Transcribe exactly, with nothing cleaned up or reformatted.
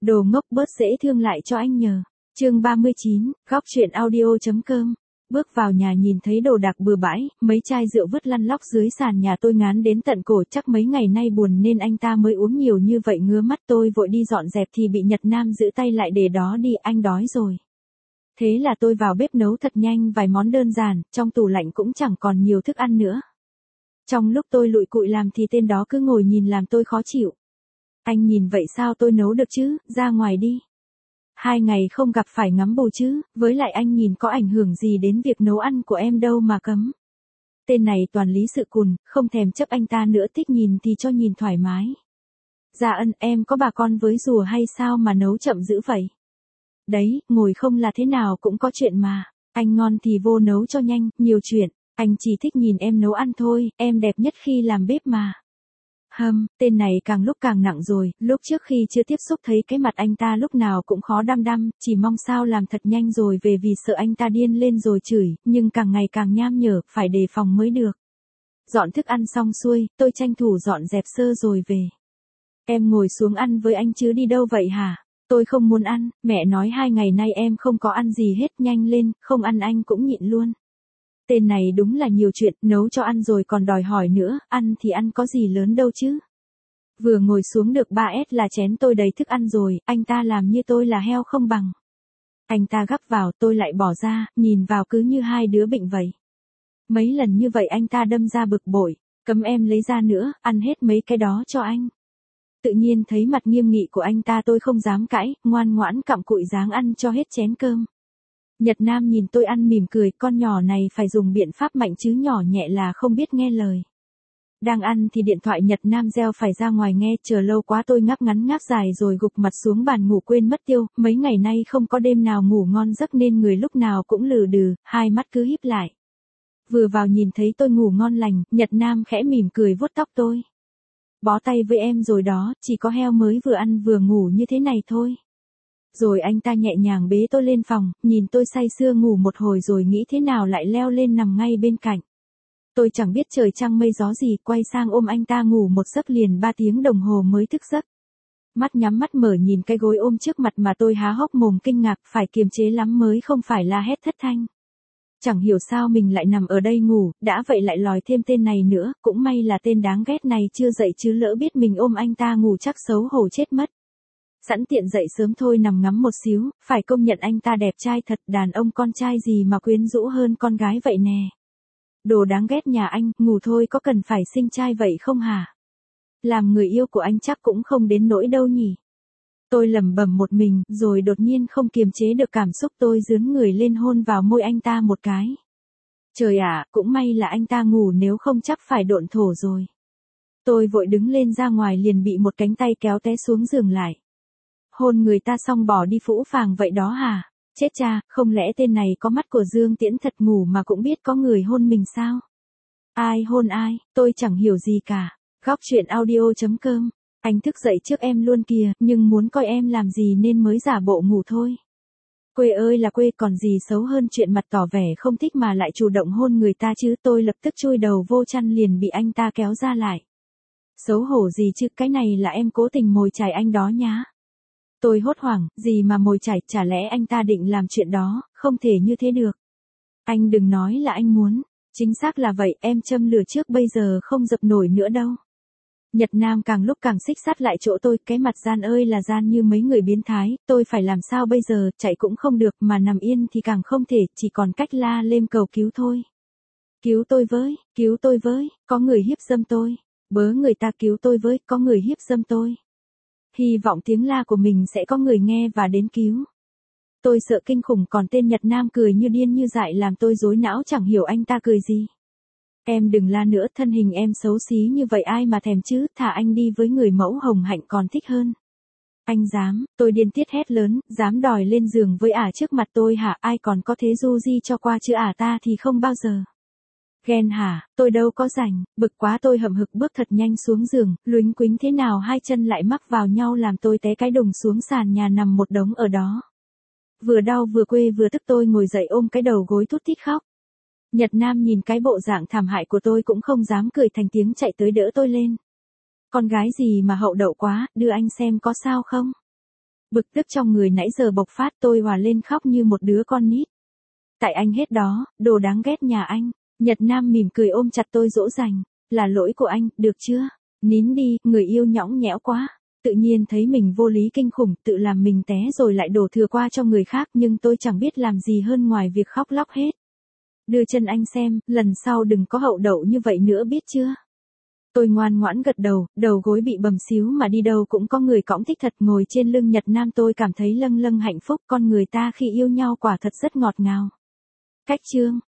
Đồ ngốc bớt dễ thương lại cho anh nhờ. Chương ba mươi chín, góc truyện audio.com. Bước vào nhà nhìn thấy đồ đạc bừa bãi, mấy chai rượu vứt lăn lóc dưới sàn nhà tôi ngán đến tận cổ, chắc mấy ngày nay buồn nên anh ta mới uống nhiều như vậy ngứa mắt. Tôi vội đi dọn dẹp thì bị Nhật Nam giữ tay lại, để đó đi, anh đói rồi. Thế là tôi vào bếp nấu thật nhanh vài món đơn giản, trong tủ lạnh cũng chẳng còn nhiều thức ăn nữa. Trong lúc tôi lụi cụi làm thì tên đó cứ ngồi nhìn làm tôi khó chịu. Anh nhìn vậy sao tôi nấu được chứ, ra ngoài đi. Hai ngày không gặp phải ngắm bù chứ, với lại anh nhìn có ảnh hưởng gì đến việc nấu ăn của em đâu mà cấm. Tên này toàn lý sự cùn, không thèm chấp anh ta nữa, thích nhìn thì cho nhìn thoải mái. Dạ ân, em có bà con với rùa hay sao mà nấu chậm dữ vậy? Đấy, ngồi không là thế nào cũng có chuyện mà. Anh ngon thì vô nấu cho nhanh, nhiều chuyện. Anh chỉ thích nhìn em nấu ăn thôi, em đẹp nhất khi làm bếp mà. Hâm, tên này càng lúc càng nặng rồi, lúc trước khi chưa tiếp xúc thấy cái mặt anh ta lúc nào cũng khó đăm đăm, chỉ mong sao làm thật nhanh rồi về vì sợ anh ta điên lên rồi chửi, nhưng càng ngày càng nham nhở, phải đề phòng mới được. Dọn thức ăn xong xuôi, tôi tranh thủ dọn dẹp sơ rồi về. Em ngồi xuống ăn với anh chứ đi đâu vậy hả? Tôi không muốn ăn, mẹ nói hai ngày nay em không có ăn gì hết, nhanh lên, không ăn anh cũng nhịn luôn. Tên này đúng là nhiều chuyện, nấu cho ăn rồi còn đòi hỏi nữa, ăn thì ăn có gì lớn đâu chứ. Vừa ngồi xuống được ba ét là chén tôi đầy thức ăn rồi, anh ta làm như tôi là heo không bằng. Anh ta gắp vào, tôi lại bỏ ra, nhìn vào cứ như hai đứa bệnh vậy. Mấy lần như vậy anh ta đâm ra bực bội, cấm em lấy ra nữa, ăn hết mấy cái đó cho anh. Tự nhiên thấy mặt nghiêm nghị của anh ta tôi không dám cãi, ngoan ngoãn cặm cụi ráng ăn cho hết chén cơm. Nhật Nam nhìn tôi ăn mỉm cười, con nhỏ này phải dùng biện pháp mạnh chứ nhỏ nhẹ là không biết nghe lời. Đang ăn thì điện thoại Nhật Nam reo phải ra ngoài nghe, chờ lâu quá tôi ngáp ngắn ngáp dài rồi gục mặt xuống bàn ngủ quên mất tiêu, mấy ngày nay không có đêm nào ngủ ngon giấc nên người lúc nào cũng lừ đừ, hai mắt cứ híp lại. Vừa vào nhìn thấy tôi ngủ ngon lành, Nhật Nam khẽ mỉm cười vuốt tóc tôi. Bó tay với em rồi đó, chỉ có heo mới vừa ăn vừa ngủ như thế này thôi. Rồi anh ta nhẹ nhàng bế tôi lên phòng, nhìn tôi say sưa ngủ một hồi rồi nghĩ thế nào lại leo lên nằm ngay bên cạnh. Tôi chẳng biết trời trăng mây gió gì, quay sang ôm anh ta ngủ một giấc liền ba tiếng đồng hồ mới thức giấc. Mắt nhắm mắt mở nhìn cái gối ôm trước mặt mà tôi há hốc mồm kinh ngạc, phải kiềm chế lắm mới không phải la hét thất thanh. Chẳng hiểu sao mình lại nằm ở đây ngủ, đã vậy lại lòi thêm tên này nữa, cũng may là tên đáng ghét này chưa dậy chứ lỡ biết mình ôm anh ta ngủ chắc xấu hổ chết mất. Sẵn tiện dậy sớm thôi nằm ngắm một xíu, phải công nhận anh ta đẹp trai thật, đàn ông con trai gì mà quyến rũ hơn con gái vậy nè. Đồ đáng ghét nhà anh, ngủ thôi có cần phải xinh trai vậy không hả? Làm người yêu của anh chắc cũng không đến nỗi đâu nhỉ. Tôi lẩm bẩm một mình, rồi đột nhiên không kiềm chế được cảm xúc, tôi dướn người lên hôn vào môi anh ta một cái. Trời ạ, cũng may là anh ta ngủ nếu không chắc phải độn thổ rồi. Tôi vội đứng lên ra ngoài liền bị một cánh tay kéo té xuống giường lại. Hôn người ta xong bỏ đi phũ phàng vậy đó hả? Chết cha, không lẽ tên này có mắt của Dương Tiễn thật, ngủ mà cũng biết có người hôn mình sao? Ai hôn ai, tôi chẳng hiểu gì cả. Góc truyện audio.com. Anh thức dậy trước em luôn kìa, nhưng muốn coi em làm gì nên mới giả bộ ngủ thôi. Quê ơi là quê, còn gì xấu hơn chuyện mặt tỏ vẻ không thích mà lại chủ động hôn người ta chứ. Tôi lập tức chui đầu vô chăn liền bị anh ta kéo ra lại. Xấu hổ gì chứ, cái này là em cố tình mồi chài anh đó nhá. Tôi hốt hoảng, gì mà mồi chài, chả lẽ anh ta định làm chuyện đó, không thể như thế được. Anh đừng nói là anh muốn, chính xác là vậy, em châm lửa trước bây giờ không dập nổi nữa đâu. Nhật Nam càng lúc càng xích sát lại chỗ tôi, cái mặt gian ơi là gian như mấy người biến thái, tôi phải làm sao bây giờ, chạy cũng không được mà nằm yên thì càng không thể, chỉ còn cách la lên cầu cứu thôi. Cứu tôi với, cứu tôi với, có người hiếp dâm tôi, bớ người ta cứu tôi với, có người hiếp dâm tôi. Hy vọng tiếng la của mình sẽ có người nghe và đến cứu. Tôi sợ kinh khủng, còn tên Nhật Nam cười như điên như dại làm tôi rối não chẳng hiểu anh ta cười gì. Em đừng la nữa, thân hình em xấu xí như vậy ai mà thèm chứ, thả anh đi với người mẫu hồng hạnh còn thích hơn. Anh dám, tôi điên tiết hét lớn, dám đòi lên giường với ả trước mặt tôi hả, ai còn có thế du di cho qua chứ ả ta thì không bao giờ. Ghen hả, tôi đâu có rảnh, bực quá tôi hậm hực bước thật nhanh xuống giường, luính quính thế nào hai chân lại mắc vào nhau làm tôi té cái đùng xuống sàn nhà nằm một đống ở đó. Vừa đau vừa quê vừa tức tôi ngồi dậy ôm cái đầu gối thút thít khóc. Nhật Nam nhìn cái bộ dạng thảm hại của tôi cũng không dám cười thành tiếng chạy tới đỡ tôi lên. Con gái gì mà hậu đậu quá, đưa anh xem có sao không? Bực tức trong người nãy giờ bộc phát, tôi hòa lên khóc như một đứa con nít. Tại anh hết đó, đồ đáng ghét nhà anh. Nhật Nam mỉm cười ôm chặt tôi dỗ dành. Là lỗi của anh, được chưa? Nín đi, người yêu nhõng nhẽo quá. Tự nhiên thấy mình vô lý kinh khủng, tự làm mình té rồi lại đổ thừa qua cho người khác, nhưng tôi chẳng biết làm gì hơn ngoài việc khóc lóc hết. Đưa chân anh xem, lần sau đừng có hậu đậu như vậy nữa biết chưa? Tôi ngoan ngoãn gật đầu, đầu gối bị bầm xíu mà đi đâu cũng có người cõng thích thật. Ngồi trên lưng Nhật Nam tôi cảm thấy lâng lâng hạnh phúc, con người ta khi yêu nhau quả thật rất ngọt ngào. Cách chương